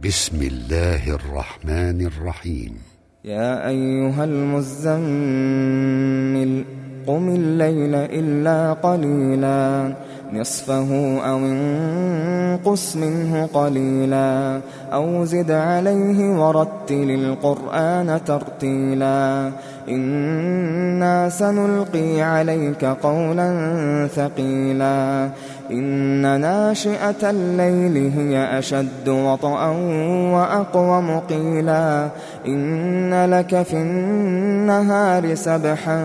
بسم الله الرحمن الرحيم. يا أيها المزمل قم الليل إلا قليلا نصفه أو انقص منه قليلا أو زد عليه ورتل القرآن ترتيلا إنا سنلقي عليك قولا ثقيلا إن ناشئة الليل هي أشد وطئا وأقوم قيلا إن لك في النهار سبحا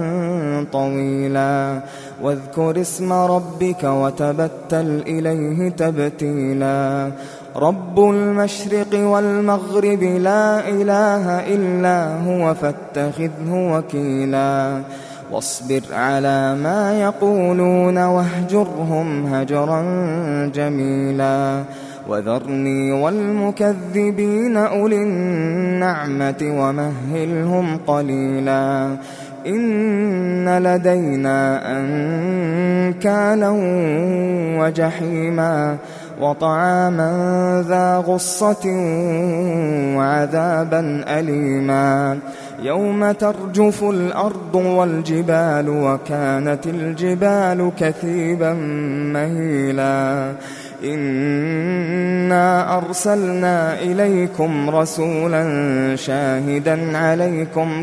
طويلا واذكر اسم ربك وتبتل إليه تبتيلا رب المشرق والمغرب لا إله إلا هو فاتخذه وكيلا واصبر على ما يقولون واهجرهم هجرا جميلا وذرني والمكذبين أولي النعمة ومهلهم قليلا إن لدينا أنكالا وجحيما وطعاما ذا غصة وعذابا أليما يوم ترجف الأرض والجبال وكانت الجبال كثيبا مهيلا إنا أرسلنا إليكم رسولا شاهدا عليكم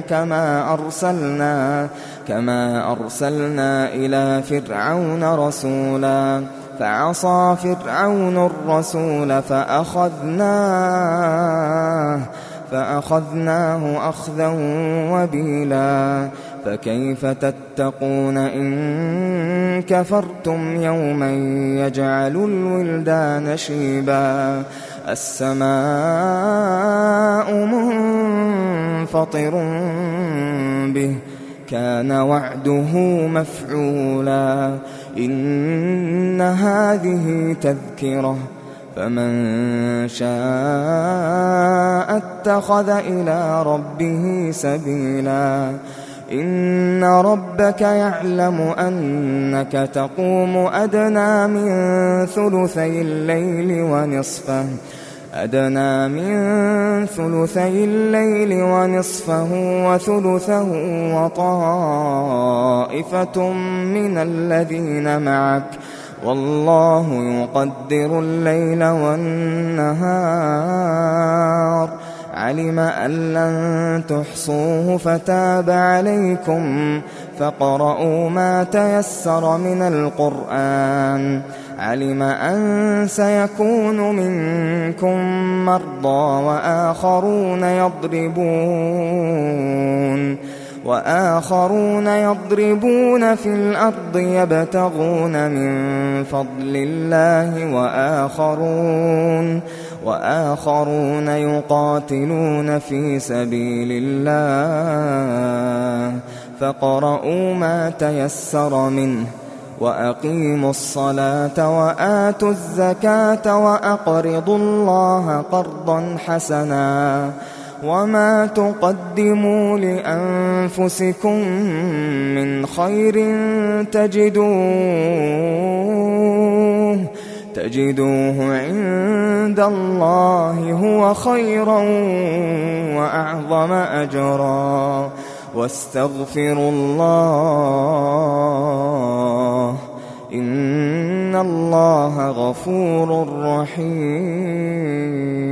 كما أرسلنا إلى فرعون رسولا فعصى فرعون الرسول فأخذناه أخذا وبيلا فكيف تتقون إن كفرتم يوما يجعل الولدان شيبا السماء منفطر به كان وعده مفعولا إن هذه تذكرة فمن شاء اتخذ إلى ربه سبيلا إن ربك يعلم أنك تقوم أدنى من ثلثي الليل ونصفه وثلثه وطائفة من الذين معك والله يقدر الليل والنهار علم أن لن تحصوه فتاب عليكم فاقرؤوا ما تيسر من القرآن علم أن سيكون منكم مرضى وآخرون يضربون في الأرض يبتغون من فضل الله وآخرون يقاتلون في سبيل الله فاقرؤوا ما تيسر منه وأقيموا الصلاة وآتوا الزكاة وأقرضوا الله قرضا حسنا وما تقدموا لأنفسكم من خير تجدوه عند الله هو خيرا وأعظم أجرا واستغفروا الله إن الله غفور رحيم.